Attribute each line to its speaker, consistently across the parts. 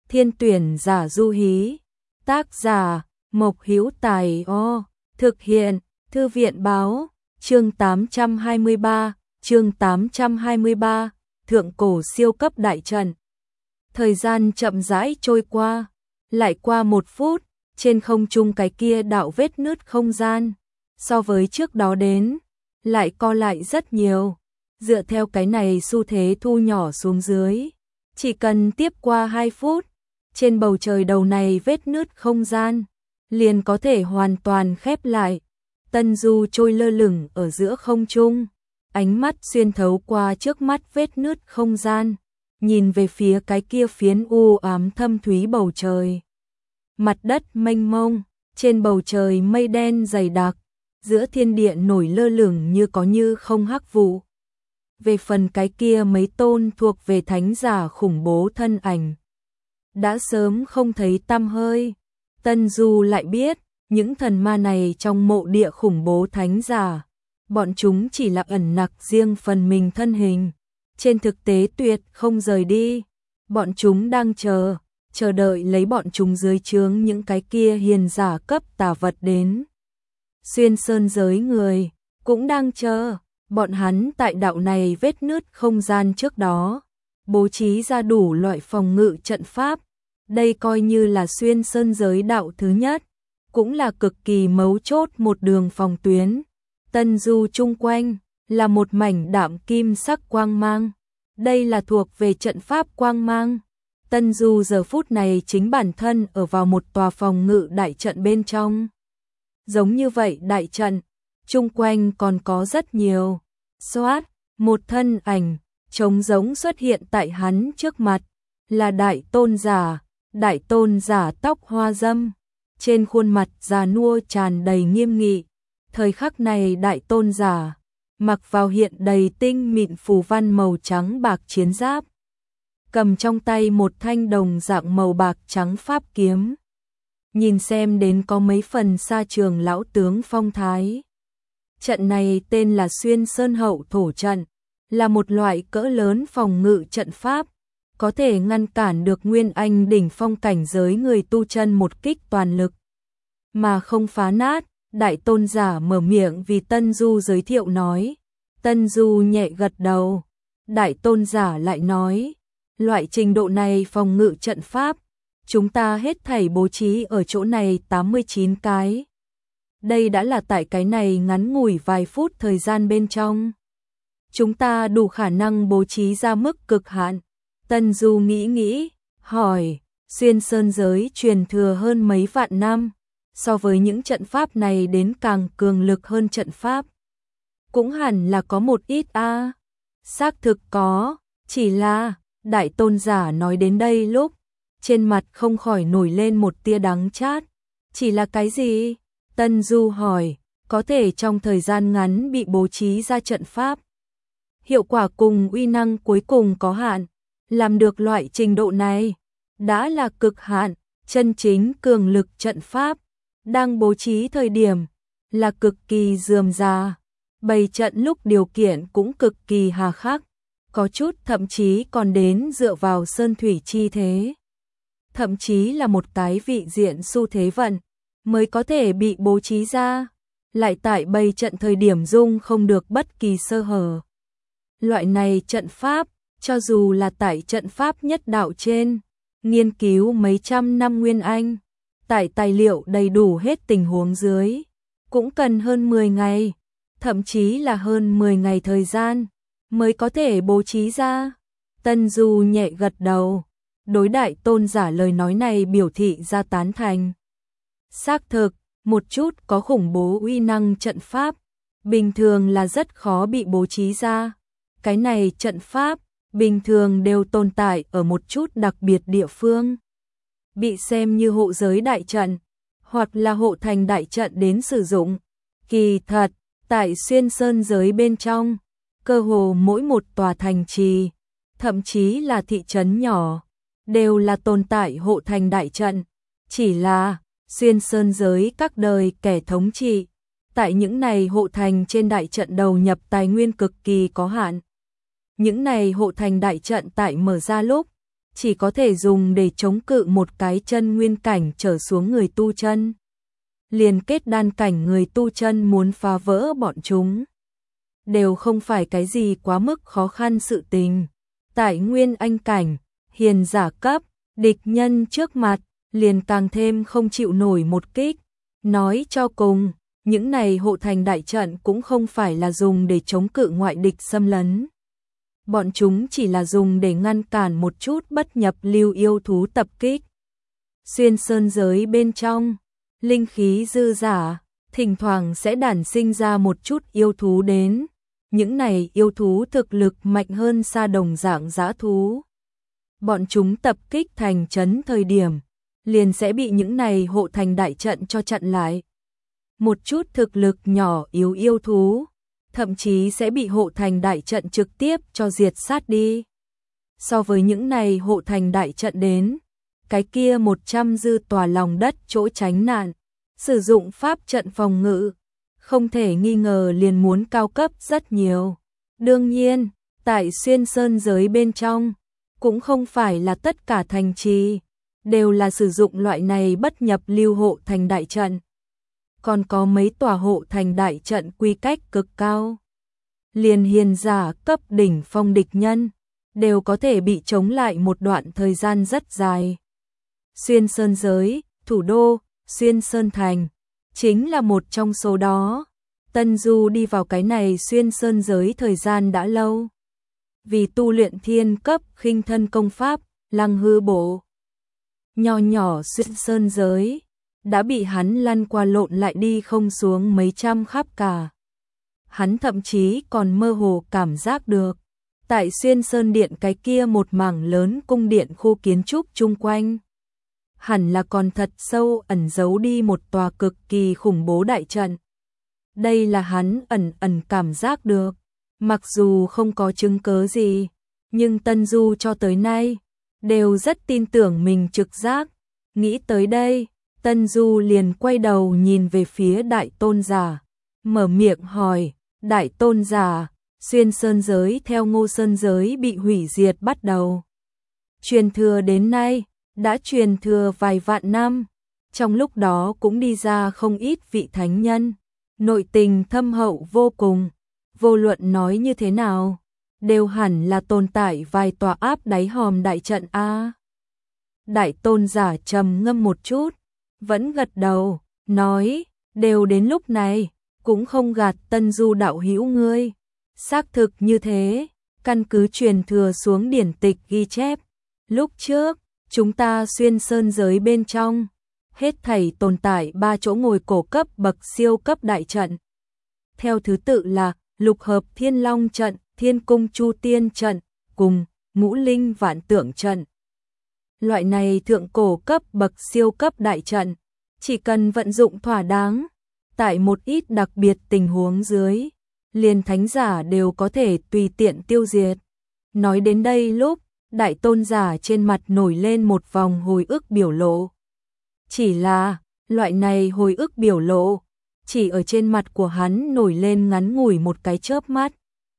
Speaker 1: Thiên tuyển giả du hí. Tác giả Mộc Hữu Tài. Thực hiện Thư viện báo. Chương 823, Thượng cổ siêu cấp đại trận. Thời gian chậm rãi trôi qua, lại qua 1 phút, trên không trung cái kia đạo vết nứt không gian, so với trước đó đến, lại co lại rất nhiều. Dựa theo cái này xu thế thu nhỏ xuống dưới, chỉ cần tiếp qua 2 phút, trên bầu trời đầu này vết nứt không gian, liền có thể hoàn toàn khép lại. Tân Du trôi lơ lửng ở giữa không trung, ánh mắt xuyên thấu qua trước mắt vết nứt không gian, nhìn về phía cái kia phiến u ám thâm thúy bầu trời. Mặt đất mênh mông, trên bầu trời mây đen dày đặc, giữa thiên địa nổi lơ lửng như có như không hắc vụ. Về phần cái kia mấy tôn thuộc về thánh giả khủng bố thân ảnh, đã sớm không thấy tăm hơi. Tân Du lại biết, những thần ma này trong mộ địa khủng bố thánh giả, bọn chúng chỉ là ẩn nặc riêng phần mình thân hình, trên thực tế tuyệt không rời đi. Bọn chúng đang chờ đợi lấy bọn chúng dưới trướng những cái kia hiền giả cấp tà vật đến. Xuyên sơn giới người cũng đang chờ, bọn hắn tại đạo này vết nứt không gian trước đó, bố trí ra đủ loại phòng ngự trận pháp. Đây coi như là xuyên sơn giới đạo thứ nhất, cũng là cực kỳ mấu chốt một đường phòng tuyến. Tân Du chung quanh là một mảnh đạm kim sắc quang mang, đây là thuộc về trận pháp quang mang. Tân Du giờ phút này chính bản thân ở vào một tòa phòng ngự đại trận bên trong. Giống như vậy đại trận, chung quanh còn có rất nhiều. Xoát, một thân ảnh trống rỗng xuất hiện tại hắn trước mặt, là đại tôn giả tóc hoa dâm, trên khuôn mặt già nua tràn đầy nghiêm nghị. Thời khắc này đại tôn giả mặc vào hiện đầy tinh mịn phù văn màu trắng bạc chiến giáp, cầm trong tay một thanh đồng dạng màu bạc trắng pháp kiếm, nhìn xem đến có mấy phần xa trường lão tướng phong thái. Trận này tên là Xuyên Sơn Hậu Thổ Trận, là một loại cỡ lớn phòng ngự trận pháp, có thể ngăn cản được Nguyên Anh đỉnh phong cảnh giới người tu chân một kích toàn lực, mà không phá nát. Đại tôn giả mở miệng vì Tân Du giới thiệu nói. Tân Du nhẹ gật đầu. Đại tôn giả lại nói, loại trình độ này phòng ngự trận pháp, chúng ta hết thảy bố trí ở chỗ này 89 cái. Đây đã là tại cái này ngắn ngủi vài phút thời gian bên trong, chúng ta đủ khả năng bố trí ra mức cực hạn. Tân Du nghĩ, hỏi, xuyên sơn giới truyền thừa hơn mấy vạn năm, so với những trận pháp này đến càng cường lực hơn trận pháp, cũng hẳn là có một ít a. Xác thực có, chỉ là, đại tôn giả nói đến đây lúc, trên mặt không khỏi nổi lên một tia đắng chát. Chỉ là cái gì? Tân Du hỏi, có thể trong thời gian ngắn bị bố trí ra trận pháp. Hiệu quả cùng uy năng cuối cùng có hạn, làm được loại trình độ này, đã là cực hạn. Chân chính cường lực trận pháp, đang bố trí thời điểm, là cực kỳ rườm rà. Bày trận lúc điều kiện cũng cực kỳ hà khắc, có chút thậm chí còn đến dựa vào sơn thủy chi thế. Thậm chí là một cái vị diện xu thế vận, mới có thể bị bố trí ra, lại tại bày trận thời điểm dung không được bất kỳ sơ hở. Loại này trận pháp, cho dù là tại trận pháp nhất đạo trên, nghiên cứu mấy trăm năm Nguyên Anh, tại tài liệu đầy đủ hết tình huống dưới, cũng cần hơn 10 ngày, thậm chí là hơn 10 ngày thời gian, mới có thể bố trí ra. Tân Du nhẹ gật đầu, đối đại tôn giả lời nói này biểu thị ra tán thành. Xác thực, một chút có khủng bố uy năng trận pháp, bình thường là rất khó bị bố trí ra. Cái này trận pháp, bình thường đều tồn tại ở một chút đặc biệt địa phương, bị xem như hộ giới đại trận, hoặc là hộ thành đại trận đến sử dụng. Kỳ thật, tại xuyên sơn giới bên trong, cơ hồ mỗi một tòa thành trì, thậm chí là thị trấn nhỏ, đều là tồn tại hộ thành đại trận. Chỉ là, xuyên sơn giới các đời kẻ thống trị, tại những này hộ thành trên đại trận đầu nhập tài nguyên cực kỳ có hạn. Những này hộ thành đại trận tại mở ra lúc, chỉ có thể dùng để chống cự một cái chân nguyên cảnh trở xuống người tu chân. Liền kết đan cảnh người tu chân muốn phá vỡ bọn chúng đều không phải cái gì quá mức khó khăn sự tình. Tại nguyên anh cảnh, hiền giả cấp, địch nhân trước mặt, liền càng thêm không chịu nổi một kích. Nói cho cùng, những này hộ thành đại trận cũng không phải là dùng để chống cự ngoại địch xâm lấn. Bọn chúng chỉ là dùng để ngăn cản một chút bất nhập lưu yêu thú tập kích. Xuyên sơn giới bên trong, linh khí dư dả, thỉnh thoảng sẽ đản sinh ra một chút yêu thú đến. Những này yêu thú thực lực mạnh hơn xa đồng dạng dã thú. Bọn chúng tập kích thành trấn thời điểm, liền sẽ bị những này hộ thành đại trận cho chặn lại. Một chút thực lực nhỏ yếu yêu thú, thậm chí sẽ bị hộ thành đại trận trực tiếp cho diệt sát đi. So với những này hộ thành đại trận đến, cái kia 100 dư tòa lòng đất chỗ tránh nạn, sử dụng pháp trận phòng ngự, không thể nghi ngờ liền muốn cao cấp rất nhiều. Đương nhiên, tại xuyên sơn giới bên trong, cũng không phải là tất cả thành trì đều là sử dụng loại này bất nhập lưu hộ thành đại trận. Còn có mấy tòa hộ thành đại trận quy cách cực cao. Liền hiền giả cấp đỉnh phong địch nhân, đều có thể bị chống lại một đoạn thời gian rất dài. Xuyên sơn giới, thủ đô, xuyên sơn thành, chính là một trong số đó. Tân Du đi vào cái này xuyên sơn giới thời gian đã lâu. Vì tu luyện thiên cấp khinh thân công pháp, lăng hư bộ. Nho nhỏ xuyên sơn giới, đã bị hắn lăn qua lộn lại đi không xuống mấy trăm khắp cả. Hắn thậm chí còn mơ hồ cảm giác được, tại xuyên sơn điện cái kia một mảng lớn cung điện khu kiến trúc chung quanh. Hẳn là còn thật sâu ẩn giấu đi một tòa cực kỳ khủng bố đại trận. Đây là hắn ẩn cảm giác được. Mặc dù không có chứng cớ gì, nhưng Tân Du cho tới nay đều rất tin tưởng mình trực giác. Nghĩ tới đây, Tân Du liền quay đầu nhìn về phía đại tôn giả, mở miệng hỏi, đại tôn giả, xuyên sơn giới theo Ngô Sơn giới bị hủy diệt bắt đầu. Truyền thừa đến nay, đã truyền thừa vài vạn năm, trong lúc đó cũng đi ra không ít vị thánh nhân, nội tình thâm hậu vô cùng. Vô luận nói như thế nào, đều hẳn là tồn tại vài tòa áp đáy hòm đại trận a. Đại tôn giả trầm ngâm một chút, vẫn gật đầu, nói, đều đến lúc này, cũng không gạt Tân Du đạo hữu ngươi. Xác thực như thế, căn cứ truyền thừa xuống điển tịch ghi chép. Lúc trước, chúng ta xuyên sơn giới bên trong, hết thảy tồn tại 3 chỗ ngồi cổ cấp bậc siêu cấp đại trận. Theo thứ tự là Lục hợp Thiên Long trận, Thiên cung Chu Tiên trận, cùng Ngũ linh Vạn tượng trận. Loại này thượng cổ cấp bậc siêu cấp đại trận, chỉ cần vận dụng thỏa đáng, tại một ít đặc biệt tình huống dưới, liền thánh giả đều có thể tùy tiện tiêu diệt. Nói đến đây lúc, đại tôn giả trên mặt nổi lên một vòng hồi ức biểu lộ. Chỉ là, loại này hồi ức biểu lộ, chỉ ở trên mặt của hắn nổi lên ngắn ngủi một cái chớp mắt,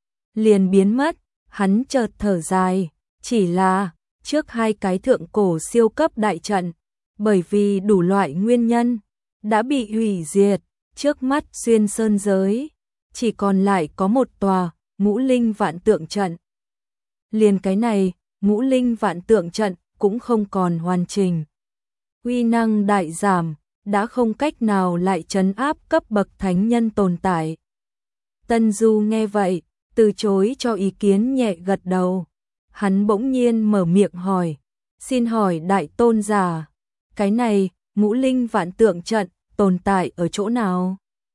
Speaker 1: liền biến mất. Hắn chợt thở dài, chỉ là trước 2 cái thượng cổ siêu cấp đại trận, bởi vì đủ loại nguyên nhân, đã bị hủy diệt. Trước mắt xuyên sơn giới, chỉ còn lại có một tòa Ngũ linh Vạn tượng trận. Liền cái này, Ngũ linh Vạn tượng trận cũng không còn hoàn chỉnh. Uy năng đại giảm, đã không cách nào lại trấn áp cấp bậc thánh nhân tồn tại. Tân Du nghe vậy, từ chối cho ý kiến nhẹ gật đầu. Hắn bỗng nhiên mở miệng hỏi, xin hỏi đại tôn giả, cái này, Ngũ linh Vạn tượng trận, tồn tại ở chỗ nào?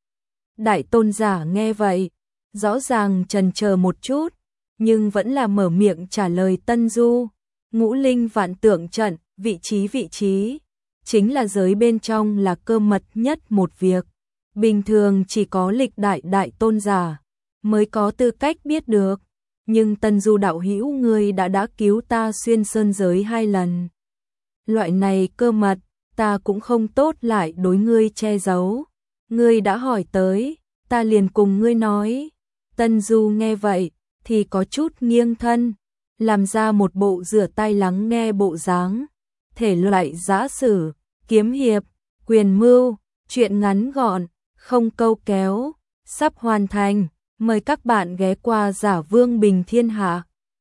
Speaker 1: Đại tôn giả nghe vậy, rõ ràng chần chờ một chút, nhưng vẫn là mở miệng trả lời Tân Du. Ngũ linh Vạn tượng trận, vị trí, chính là giới bên trong là cơ mật nhất một việc. Bình thường chỉ có lịch đại tôn giả mới có tư cách biết được. Nhưng Tân Du đạo hữu ngươi đã cứu ta xuyên sơn giới 2 lần. Loại này cơ mật, ta cũng không tốt lại đối ngươi che giấu. Ngươi đã hỏi tới, ta liền cùng ngươi nói. Tân Du nghe vậy, thì có chút nghiêng thân, làm ra một bộ rửa tay lắng nghe bộ dáng. Thể loại giã sử, kiếm hiệp, quyền mưu, truyện ngắn gọn, không câu kéo, sắp hoàn thành. Mời các bạn ghé qua Giả Vương Bình Thiên Hạ.